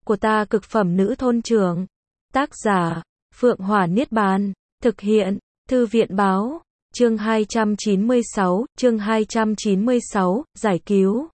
của ta cực phẩm nữ thôn trưởng. Tác giả, Phượng Hỏa Niết Bàn. Thực hiện, Thư viện Báo. Chương 296, giải cứu.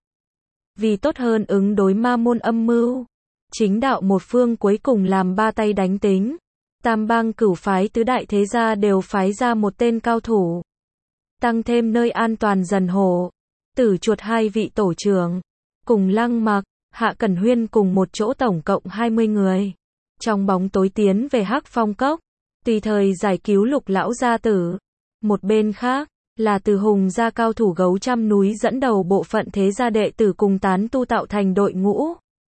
Vì tốt hơn ứng đối ma môn âm mưu, chính đạo một phương cuối cùng làm ba tay đánh tính. Tam bang cửu phái tứ đại thế gia đều phái ra một tên cao thủ. Tăng thêm nơi an toàn dần hộ. Tử chuột hai vị tổ trưởng. Cùng Lăng Mặc, Hạ Cẩn Huyên cùng một chỗ tổng cộng 20 người. Trong bóng tối tiến về Hắc Phong Cốc. Tùy thời giải cứu Lục lão gia tử. Một bên khác, là Từ Hùng gia cao thủ Gấu Trăm núi dẫn đầu bộ phận thế gia đệ tử cùng tán tu tạo thành đội ngũ.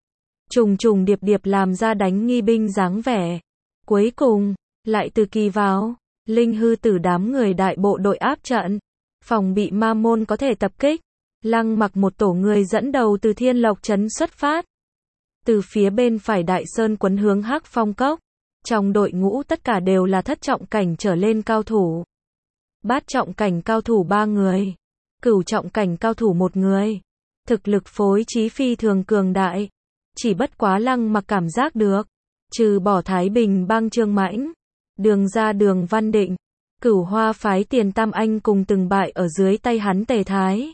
Trùng trùng điệp điệp làm ra đánh nghi binh dáng vẻ. Cuối cùng, lại từ kỳ vào, Linh Hư Tử đám người đại bộ đội áp trận, phòng bị ma môn có thể tập kích. Lăng Mặc một tổ người dẫn đầu từ Thiên Lộc trấn xuất phát. Từ phía bên phải Đại Sơn quấn hướng Hắc Phong Cốc. Trong đội ngũ tất cả đều là thất trọng cảnh trở lên cao thủ. Bát trọng cảnh cao thủ 3 người. Cửu trọng cảnh cao thủ 1 người. Thực lực phối trí phi thường cường đại. Chỉ bất quá Lăng Mặc cảm giác được. Trừ bỏ Thái Bình bang Trương Mãnh, Đường ra Đường Văn Định, Cửu Hoa phái Tiền Tam Anh cùng từng bại ở dưới tay hắn Tề Thái.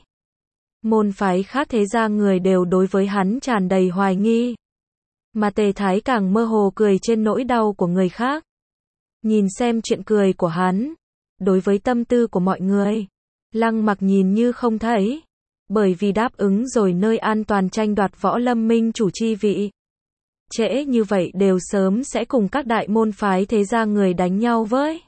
Môn phái khác thế gia người đều đối với hắn tràn đầy hoài nghi. Mà Tề Thái càng mơ hồ cười trên nỗi đau của người khác. Nhìn xem chuyện cười của hắn. Đối với tâm tư của mọi người, Lăng Mặc nhìn như không thấy. Bởi vì đáp ứng rồi nơi an toàn tranh đoạt Võ Lâm Minh chủ chi vị. Trễ như vậy đều sớm sẽ cùng các đại môn phái thế gia người đánh nhau với.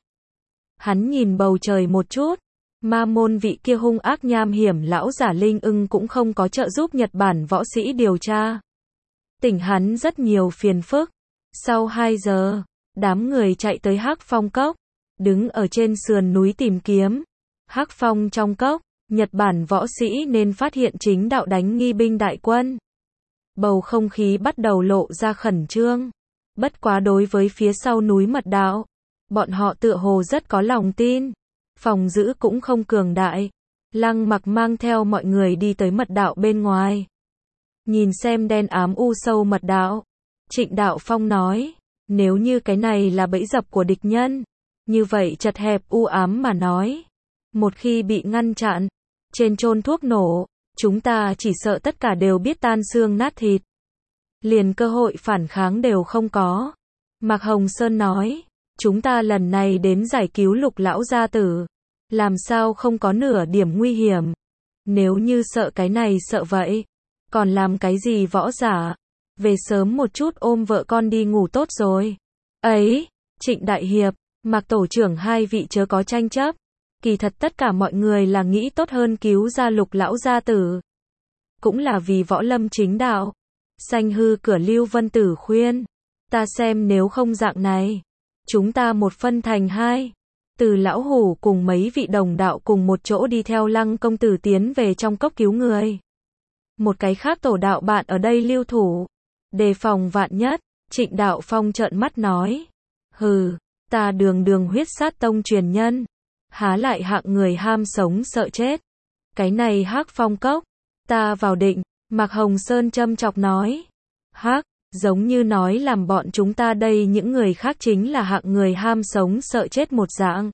Hắn nhìn bầu trời một chút. Ma môn vị kia hung ác nham hiểm lão giả Linh Ưng cũng không có trợ giúp Nhật Bản võ sĩ điều tra. Tỉnh hắn rất nhiều phiền phức. Sau 2 giờ, đám người chạy tới Hắc Phong Cốc. Đứng ở trên sườn núi tìm kiếm. Hắc Phong trong cốc, Nhật Bản võ sĩ nên phát hiện chính đạo đánh nghi binh đại quân. Bầu không khí bắt đầu lộ ra khẩn trương. Bất quá đối với phía sau núi mật đạo, bọn họ tựa hồ rất có lòng tin. Phòng giữ cũng không cường đại. Lăng Mặc mang theo mọi người đi tới mật đạo bên ngoài. Nhìn xem đen ám u sâu mật đạo. Trịnh Đạo Phong nói, nếu như cái này là bẫy dập của địch nhân, như vậy chật hẹp u ám mà nói. Một khi bị ngăn chặn, trên chôn thuốc nổ, chúng ta chỉ sợ tất cả đều biết tan xương nát thịt. Liền cơ hội phản kháng đều không có. Mạc Hồng Sơn nói, chúng ta lần này đến giải cứu Lục lão gia tử. Làm sao không có nửa điểm nguy hiểm. Nếu như sợ cái này sợ vậy, còn làm cái gì võ giả. Về sớm một chút ôm vợ con đi ngủ tốt rồi. Ấy, Trịnh Đại Hiệp, Mạc Tổ trưởng hai vị chớ có tranh chấp. Kỳ thật tất cả mọi người là nghĩ tốt hơn cứu ra Lục lão gia tử. Cũng là vì võ lâm chính đạo. Sanh hư cửa Lưu Vân Tử khuyên. Ta xem nếu không dạng này. Chúng ta một phân thành 2. Từ lão hủ cùng mấy vị đồng đạo cùng một chỗ đi theo Lăng công tử tiến về trong cốc cứu người. Một cái khác tổ đạo bạn ở đây lưu thủ. Đề phòng vạn nhất. Trịnh Đạo Phong trợn mắt nói. Hừ, ta đường huyết sát tông truyền nhân. Há lại hạng người ham sống sợ chết. Cái này Hắc Phong Cốc. Ta vào định. Mạc Hồng Sơn châm chọc nói. Hắc, giống như nói làm bọn chúng ta đây những người khác chính là hạng người ham sống sợ chết một dạng.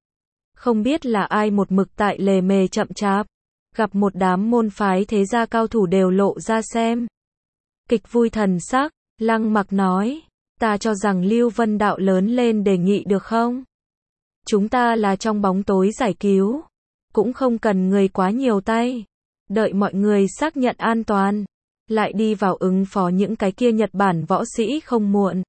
Không biết là ai một mực tại lề mề chậm chạp. Gặp một đám môn phái thế gia cao thủ đều lộ ra xem. Kịch vui thần sắc, Lăng Mặc nói. Ta cho rằng Lưu Vân đạo lớn lên đề nghị được không? Chúng ta là trong bóng tối giải cứu. Cũng không cần người quá nhiều tay. Đợi mọi người xác nhận an toàn. Lại đi vào ứng phó những cái kia Nhật Bản võ sĩ không muộn.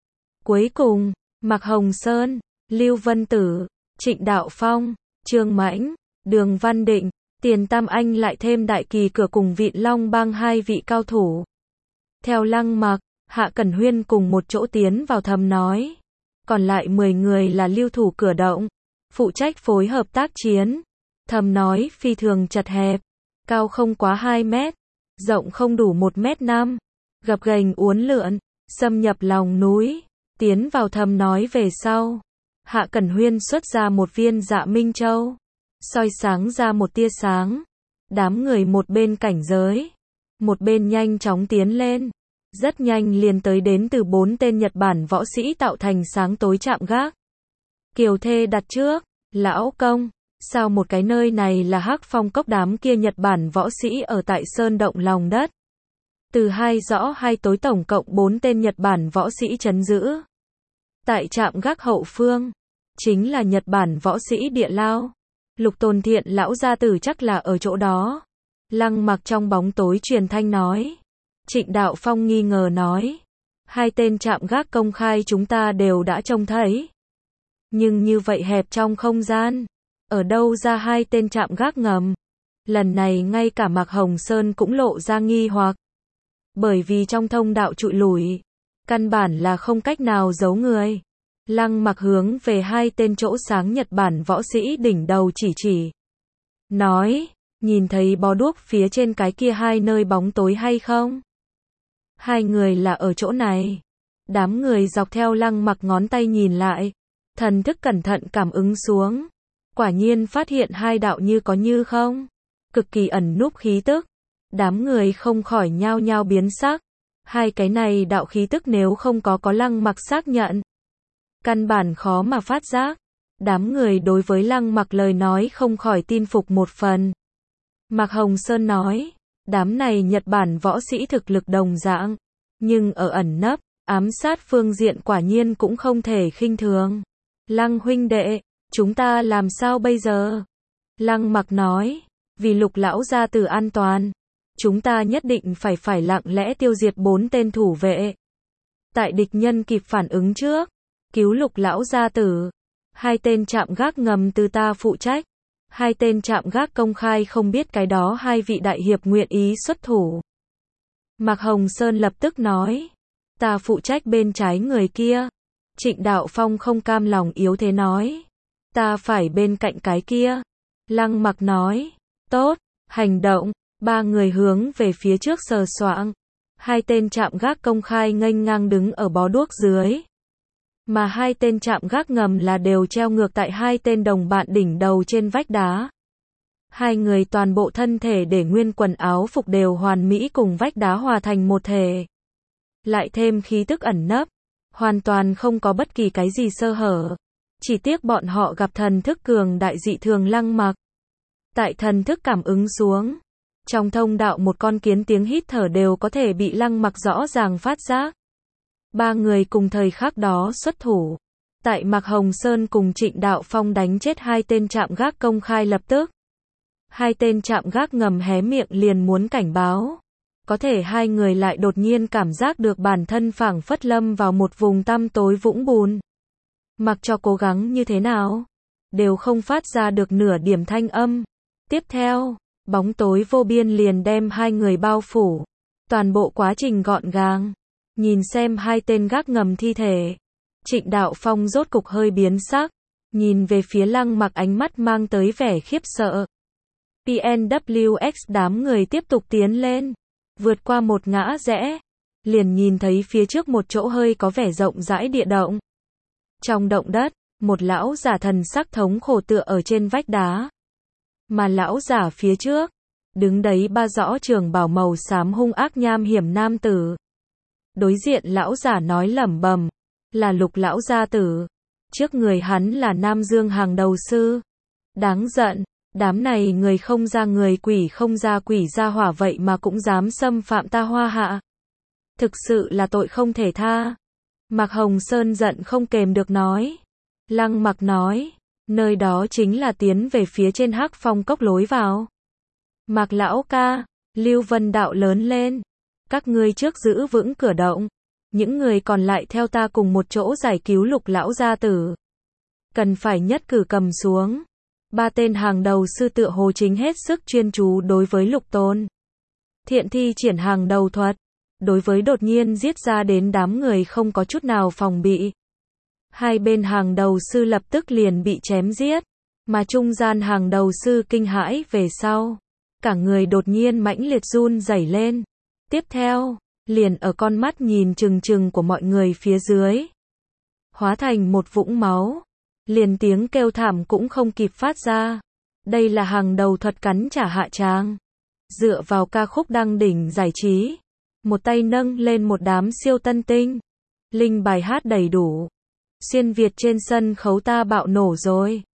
Cuối cùng, Mạc Hồng Sơn, Lưu Vân Tử, Trịnh Đạo Phong, Trương Mãnh, Đường Văn Định, Tiền Tam Anh lại thêm Đại Kỳ cửa cùng Vịn Long bang 2 vị cao thủ. Theo Lăng Mặc, Hạ Cẩn Huyên cùng một chỗ tiến vào thầm nói. Còn lại 10 người là lưu thủ cửa động. Phụ trách phối hợp tác chiến. Thầm nói phi thường chật hẹp. Cao không quá 2 mét. Rộng không đủ 1 mét 5. Gập ghềnh uốn lượn. Xâm nhập lòng núi. Tiến vào thầm nói về sau. Hạ Cẩn Huyên xuất ra một viên Dạ Minh Châu. Soi sáng ra một tia sáng. Đám người một bên cảnh giới. Một bên nhanh chóng tiến lên. Rất nhanh liền tới đến từ 4 tên Nhật Bản võ sĩ tạo thành sáng tối trạm gác. Kiều Thê đặt trước, lão công, sao một cái nơi này là Hắc Phong Cốc, đám kia Nhật Bản võ sĩ ở tại sơn động lòng đất. Từ 2 rõ 2 tối tổng cộng 4 tên Nhật Bản võ sĩ trấn giữ. Tại trạm gác hậu phương, chính là Nhật Bản võ sĩ địa lao. Lục Tôn Thiện lão gia tử chắc là ở chỗ đó. Lăng Mặc trong bóng tối truyền thanh nói. Trịnh Đạo Phong nghi ngờ nói. 2 tên trạm gác công khai chúng ta đều đã trông thấy. Nhưng như vậy hẹp trong không gian, ở đâu ra 2 tên trạm gác ngầm? Lần này ngay cả Mạc Hồng Sơn cũng lộ ra nghi hoặc. Bởi vì trong thông đạo trụi lủi, căn bản là không cách nào giấu người. Lăng Mặc hướng về 2 tên chỗ sáng Nhật Bản võ sĩ đỉnh đầu chỉ. Nói, nhìn thấy bó đuốc phía trên cái kia 2 nơi bóng tối hay không? 2 người là ở chỗ này. Đám người dọc theo Lăng Mặc ngón tay nhìn lại, thần thức cẩn thận cảm ứng xuống. Quả nhiên phát hiện 2 đạo như có như không. Cực kỳ ẩn núp khí tức. Đám người không khỏi nhao nhao biến sắc. 2 cái này đạo khí tức nếu không có Lăng Mặc xác nhận, căn bản khó mà phát giác. Đám người đối với Lăng Mặc lời nói không khỏi tin phục một phần. Mạc Hồng Sơn nói, đám này Nhật Bản võ sĩ thực lực đồng dạng, nhưng ở ẩn nấp, ám sát phương diện quả nhiên cũng không thể khinh thường. Lăng huynh đệ, chúng ta làm sao bây giờ? Lăng Mặc nói, vì Lục lão gia tử an toàn, chúng ta nhất định phải lặng lẽ tiêu diệt 4 tên thủ vệ. Tại địch nhân kịp phản ứng trước, cứu Lục lão gia tử. 2 tên trạm gác ngầm từ ta phụ trách. 2 tên trạm gác công khai không biết cái đó 2 vị đại hiệp nguyện ý xuất thủ. Mạc Hồng Sơn lập tức nói, ta phụ trách bên trái người kia. Trịnh Đạo Phong không cam lòng yếu thế nói, ta phải bên cạnh cái kia. Lăng Mặc nói, tốt, hành động. 3 người hướng về phía trước sờ soạng. 2 tên trạm gác công khai nghênh ngang đứng ở bó đuốc dưới. Mà 2 tên trạm gác ngầm là đều treo ngược tại 2 tên đồng bạn đỉnh đầu trên vách đá. 2 người toàn bộ thân thể để nguyên quần áo phục đều hoàn mỹ cùng vách đá hòa thành một thể. Lại thêm khí tức ẩn nấp, hoàn toàn không có bất kỳ cái gì sơ hở. Chỉ tiếc bọn họ gặp thần thức cường đại dị thường Lăng Mặc. Tại thần thức cảm ứng xuống, trong thông đạo một con kiến tiếng hít thở đều có thể bị Lăng Mặc rõ ràng phát giác. 3 người cùng thời khắc đó xuất thủ. Tại Mạc Hồng Sơn cùng Trịnh Đạo Phong đánh chết 2 tên trạm gác công khai lập tức. 2 tên trạm gác ngầm hé miệng liền muốn cảnh báo. Có thể 2 người lại đột nhiên cảm giác được bản thân phảng phất lâm vào một vùng tăm tối vũng bùn. Mặc cho cố gắng như thế nào, đều không phát ra được nửa điểm thanh âm. Tiếp theo, bóng tối vô biên liền đem 2 người bao phủ. Toàn bộ quá trình gọn gàng. Nhìn xem 2 tên gác ngầm thi thể, Trịnh Đạo Phong rốt cục hơi biến sắc, nhìn về phía Lăng Mặc ánh mắt mang tới vẻ khiếp sợ. PNWX đám người tiếp tục tiến lên, vượt qua một ngã rẽ, liền nhìn thấy phía trước một chỗ hơi có vẻ rộng rãi địa động. Trong động đất, một lão giả thần sắc thống khổ tựa ở trên vách đá. Mà lão giả phía trước, đứng đấy 3 rõ trường bào màu xám hung ác nham hiểm nam tử. Đối diện lão giả nói lẩm bẩm, là Lục lão gia tử. Trước người hắn là Nam Dương hàng đầu sư. Đáng giận, đám này người không ra người, quỷ không ra quỷ ra hỏa, vậy mà cũng dám xâm phạm ta Hoa Hạ. Thực sự là tội không thể tha. Mạc Hồng Sơn giận không kềm được nói. Lăng Mặc nói, nơi đó chính là tiến về phía trên Hắc Phong Cốc lối vào. Mạc lão ca, Lưu Vân đạo lớn lên. Các ngươi trước giữ vững cửa động. Những người còn lại theo ta cùng một chỗ giải cứu Lục lão gia tử. Cần phải nhất cử cầm xuống. 3 tên hàng đầu sư tựa hồ chính hết sức chuyên chú đối với Lục Tôn Thiện thi triển hàng đầu thuật. Đối với đột nhiên giết ra đến đám người không có chút nào phòng bị. 2 bên hàng đầu sư lập tức liền bị chém giết. Mà trung gian hàng đầu sư kinh hãi về sau. Cả người đột nhiên mãnh liệt run rẩy lên. Tiếp theo, liền ở con mắt nhìn trừng trừng của mọi người phía dưới, hóa thành một vũng máu. Liền tiếng kêu thảm cũng không kịp phát ra. Đây là hàng đầu thuật cắn trả hạ tràng. Dựa vào ca khúc đăng đỉnh giải trí, một tay nâng lên một đám siêu tân tinh. Linh bài hát đầy đủ. Xuyên Việt trên sân khấu ta bạo nổ rồi.